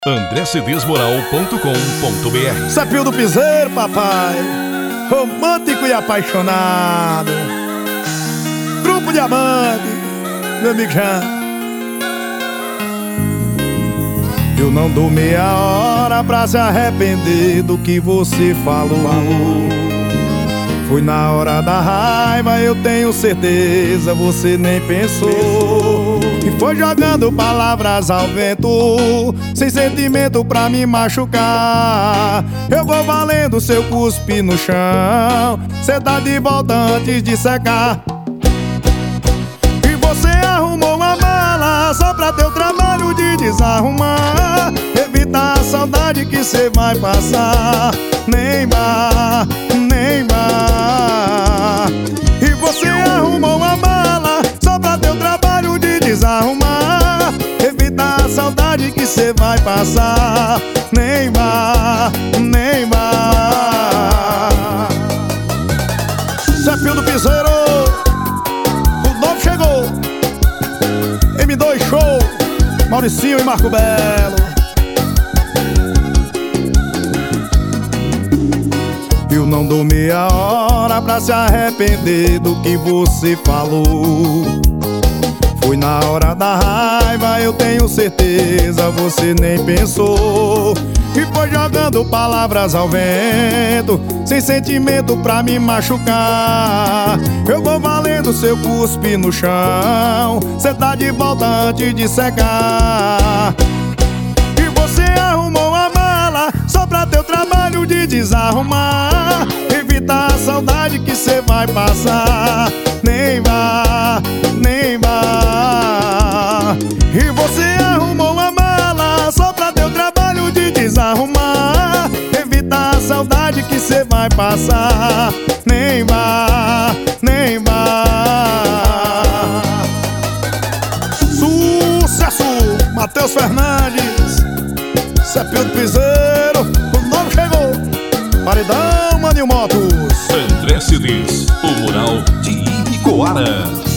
andrecedesmoral.com.br. Sapio do Piseiro, papai, romântico e apaixonado. Grupo Diamante, meu amigo Jean. Eu não dou meia hora pra se arrepender do que você falou. Foi na hora da raiva, eu tenho certeza, você nem pensou. E foi jogando palavras ao vento, sem sentimento pra me machucar. Eu vou valendo seu cuspe no chão, cê tá de volta antes de secar. E você arrumou uma mala só pra ter o trabalho de desarrumar. Evita a saudade que cê vai passar. Neymar, Neymar. E você arrumou uma mala só pra ter o trabalho de desarrumar. Evita a saudade que cê vai passar. Neymar, Neymar. Sapio do Piseiro, o novo chegou. M2 Show, Mauricinho e Marco Belo. Eu não dou meia hora pra se arrepender do que você falou. Foi na hora da raiva, eu tenho certeza, você nem pensou. E foi jogando palavras ao vento, sem sentimento pra me machucar. Eu vou valendo seu cuspe no chão, cê tá de volta antes de secar. E você arrumou a mala só pra ter o trabalho de desarrumar. Evita a saudade que cê vai passar. Neymar, Neymar. E você arrumou uma mala só pra ter o trabalho de desarrumar. Evita a saudade que cê vai passar. Neymar, Neymar. Sucesso, Matheus Fernandes, Sapio do Piseiro, o novo chegou. Paredão, Maninho Motos. André Cedes, o mural de Ibicoara.